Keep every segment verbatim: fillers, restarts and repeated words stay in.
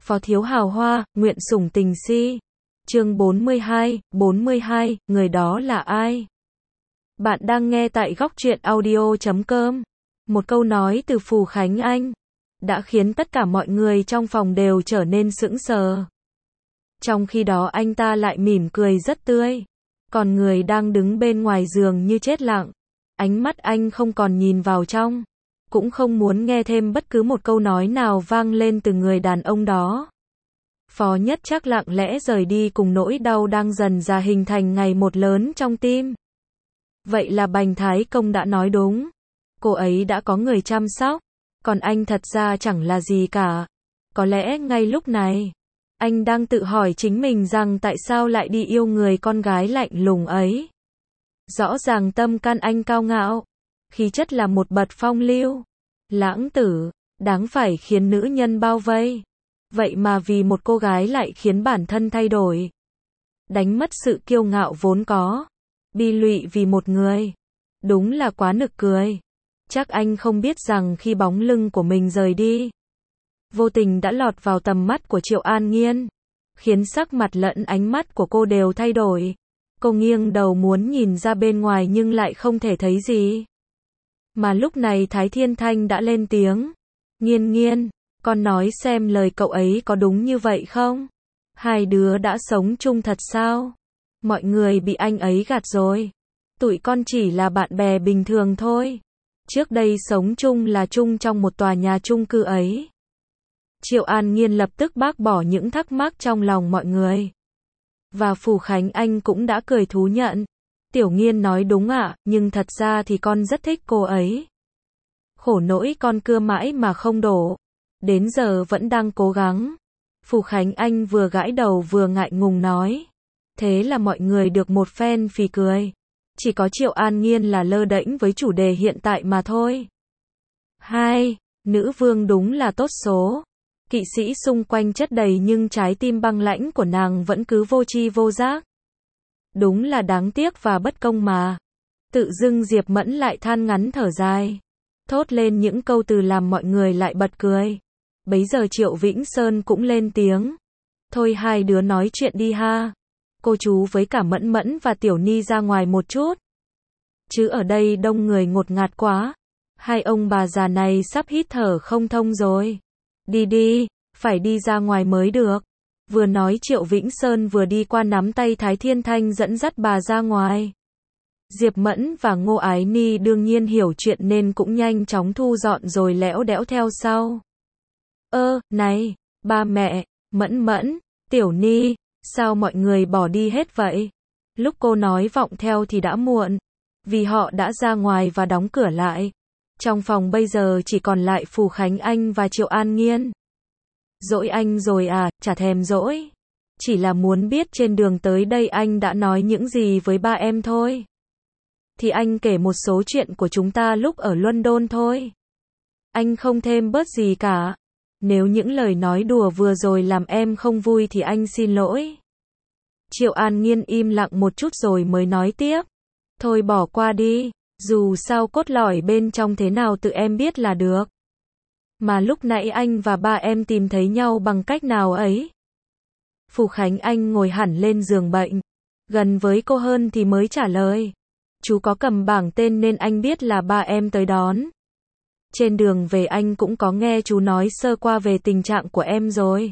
Phó thiếu hào hoa, nguyện sủng tình si. Chương bốn mươi hai, bốn mươi hai, người đó là ai? Bạn đang nghe tại góc truyện audio chấm com. Một câu nói từ Phù Khánh Anh đã khiến tất cả mọi người trong phòng đều trở nên sững sờ. Trong khi đó anh ta lại mỉm cười rất tươi. Còn người đang đứng bên ngoài giường như chết lặng. Ánh mắt anh không còn nhìn vào trong. Cũng không muốn nghe thêm bất cứ một câu nói nào vang lên từ người đàn ông đó. Phó Nhất Trác lặng lẽ rời đi cùng nỗi đau đang dần dà hình thành ngày một lớn trong tim. Vậy là Bành Thái Công đã nói đúng. Cô ấy đã có người chăm sóc. Còn anh thật ra chẳng là gì cả. Có lẽ ngay lúc này, anh đang tự hỏi chính mình rằng tại sao lại đi yêu người con gái lạnh lùng ấy. Rõ ràng tâm can anh cao ngạo. Khí chất là một bậc phong lưu. Lãng tử, đáng phải khiến nữ nhân bao vây. Vậy mà vì một cô gái lại khiến bản thân thay đổi. Đánh mất sự kiêu ngạo vốn có. Bi lụy vì một người. Đúng là quá nực cười. Chắc anh không biết rằng khi bóng lưng của mình rời đi, vô tình đã lọt vào tầm mắt của Triệu An Nghiên. Khiến sắc mặt lẫn ánh mắt của cô đều thay đổi. Cô nghiêng đầu muốn nhìn ra bên ngoài nhưng lại không thể thấy gì. Mà lúc này Thái Thiên Thanh đã lên tiếng. Nghiên Nghiên, con nói xem lời cậu ấy có đúng như vậy không? Hai đứa đã sống chung thật sao? Mọi người bị anh ấy gạt rồi. Tụi con chỉ là bạn bè bình thường thôi. Trước đây sống chung là chung trong một tòa nhà chung cư ấy. Triệu An Nghiên lập tức bác bỏ những thắc mắc trong lòng mọi người. Và Phù Khánh Anh cũng đã cười thú nhận. Tiểu Nghiên nói đúng ạ, nhưng thật ra thì con rất thích cô ấy. Khổ nỗi con cưa mãi mà không đổ. Đến giờ vẫn đang cố gắng. Phù Khánh Anh vừa gãi đầu vừa ngại ngùng nói. Thế là mọi người được một phen phì cười. Chỉ có Triệu An Nghiên là lơ đễnh với chủ đề hiện tại mà thôi. Hai, nữ vương đúng là tốt số. Kỵ sĩ xung quanh chất đầy nhưng trái tim băng lãnh của nàng vẫn cứ vô tri vô giác. Đúng là đáng tiếc và bất công mà. Tự dưng Diệp Mẫn lại than ngắn thở dài. Thốt lên những câu từ làm mọi người lại bật cười. Bấy giờ Triệu Vĩnh Sơn cũng lên tiếng. Thôi hai đứa nói chuyện đi ha. Cô chú với cả Mẫn Mẫn và Tiểu Ni ra ngoài một chút. Chứ ở đây đông người ngột ngạt quá. Hai ông bà già này sắp hít thở không thông rồi. Đi đi, phải đi ra ngoài mới được. Vừa nói Triệu Vĩnh Sơn vừa đi qua nắm tay Thái Thiên Thanh dẫn dắt bà ra ngoài. Diệp Mẫn và Ngô Ái Ni đương nhiên hiểu chuyện nên cũng nhanh chóng thu dọn rồi lẽo đẽo theo sau. Ơ, này, ba mẹ, Mẫn Mẫn, Tiểu Ni, sao mọi người bỏ đi hết vậy? Lúc cô nói vọng theo thì đã muộn. Vì họ đã ra ngoài và đóng cửa lại. Trong phòng bây giờ chỉ còn lại Phù Khánh Anh và Triệu An Nghiên. Dỗi anh rồi à, chả thèm dỗi. Chỉ là muốn biết trên đường tới đây anh đã nói những gì với ba em thôi. Thì anh kể một số chuyện của chúng ta lúc ở London thôi. Anh không thêm bớt gì cả. Nếu những lời nói đùa vừa rồi làm em không vui thì anh xin lỗi. Triệu An Nghiên im lặng một chút rồi mới nói tiếp. Thôi bỏ qua đi. Dù sao cốt lõi bên trong thế nào tự em biết là được. Mà lúc nãy anh và ba em tìm thấy nhau bằng cách nào ấy? Phù Khánh Anh ngồi hẳn lên giường bệnh. Gần với cô hơn thì mới trả lời. Chú có cầm bảng tên nên anh biết là ba em tới đón. Trên đường về anh cũng có nghe chú nói sơ qua về tình trạng của em rồi.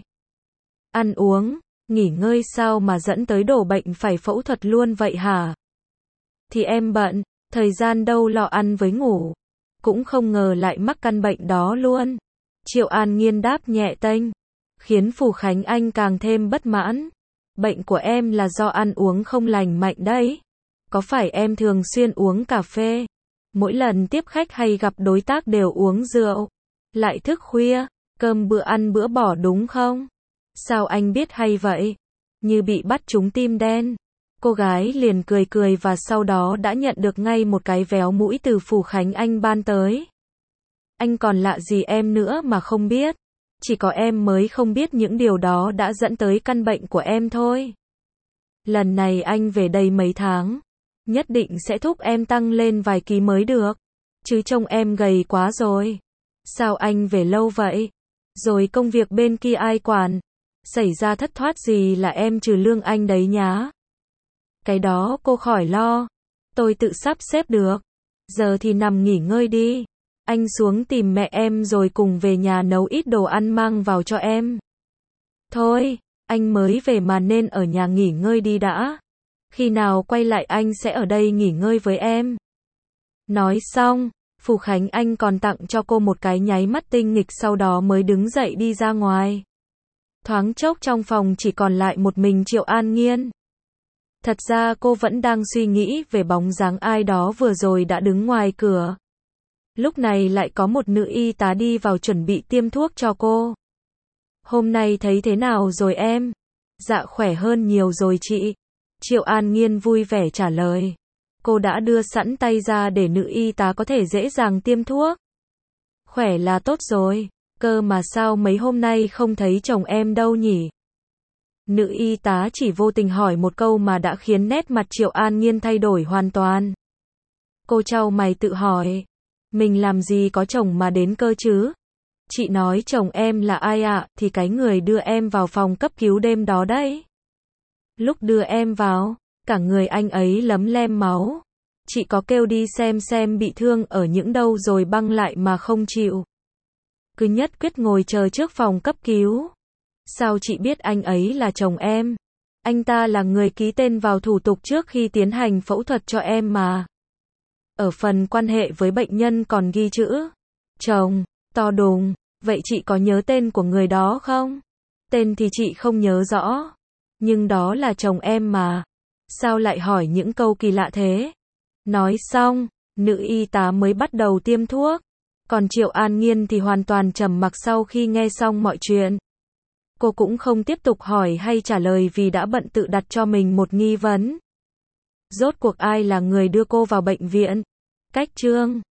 Ăn uống, nghỉ ngơi sao mà dẫn tới đổ bệnh phải phẫu thuật luôn vậy hả? Thì em bận, thời gian đâu lo ăn với ngủ. Cũng không ngờ lại mắc căn bệnh đó luôn. Triệu An Nghiên đáp nhẹ tênh. Khiến Phù Khánh Anh càng thêm bất mãn. Bệnh của em là do ăn uống không lành mạnh đấy. Có phải em thường xuyên uống cà phê? Mỗi lần tiếp khách hay gặp đối tác đều uống rượu. Lại thức khuya, cơm bữa ăn bữa bỏ đúng không? Sao anh biết hay vậy? Như bị bắt trúng tim đen. Cô gái liền cười cười và sau đó đã nhận được ngay một cái véo mũi từ Phù Khánh Anh ban tới. Anh còn lạ gì em nữa mà không biết. Chỉ có em mới không biết những điều đó đã dẫn tới căn bệnh của em thôi. Lần này anh về đây mấy tháng. Nhất định sẽ thúc em tăng lên vài ký mới được. Chứ trông em gầy quá rồi. Sao anh về lâu vậy? Rồi công việc bên kia ai quản? Xảy ra thất thoát gì là em trừ lương anh đấy nhá. Cái đó cô khỏi lo. Tôi tự sắp xếp được. Giờ thì nằm nghỉ ngơi đi. Anh xuống tìm mẹ em rồi cùng về nhà nấu ít đồ ăn mang vào cho em. Thôi, anh mới về mà nên ở nhà nghỉ ngơi đi đã. Khi nào quay lại anh sẽ ở đây nghỉ ngơi với em. Nói xong, Phù Khánh Anh còn tặng cho cô một cái nháy mắt tinh nghịch sau đó mới đứng dậy đi ra ngoài. Thoáng chốc trong phòng chỉ còn lại một mình Triệu An Nhiên. Thật ra cô vẫn đang suy nghĩ về bóng dáng ai đó vừa rồi đã đứng ngoài cửa. Lúc này lại có một nữ y tá đi vào chuẩn bị tiêm thuốc cho cô. Hôm nay thấy thế nào rồi em? Dạ khỏe hơn nhiều rồi chị. Triệu An Nhiên vui vẻ trả lời. Cô đã đưa sẵn tay ra để nữ y tá có thể dễ dàng tiêm thuốc. Khỏe là tốt rồi, cơ mà sao mấy hôm nay không thấy chồng em đâu nhỉ? Nữ y tá chỉ vô tình hỏi một câu mà đã khiến nét mặt Triệu An Nhiên thay đổi hoàn toàn. Cô chau mày tự hỏi, mình làm gì có chồng mà đến cơ chứ? Chị nói chồng em là ai ạ? À? Thì cái người đưa em vào phòng cấp cứu đêm đó đấy. Lúc đưa em vào, cả người anh ấy lấm lem máu. Chị có kêu đi xem xem bị thương ở những đâu rồi băng lại mà không chịu. Cứ nhất quyết ngồi chờ trước phòng cấp cứu. Sao chị biết anh ấy là chồng em? Anh ta là người ký tên vào thủ tục trước khi tiến hành phẫu thuật cho em mà. Ở phần quan hệ với bệnh nhân còn ghi chữ chồng, to đùng. Vậy chị có nhớ tên của người đó không? Tên thì chị không nhớ rõ. Nhưng đó là chồng em mà. Sao lại hỏi những câu kỳ lạ thế? Nói xong, nữ y tá mới bắt đầu tiêm thuốc. Còn Triệu An Nhiên thì hoàn toàn trầm mặc sau khi nghe xong mọi chuyện. Cô cũng không tiếp tục hỏi hay trả lời vì đã bận tự đặt cho mình một nghi vấn. Rốt cuộc ai là người đưa cô vào bệnh viện? Cách chương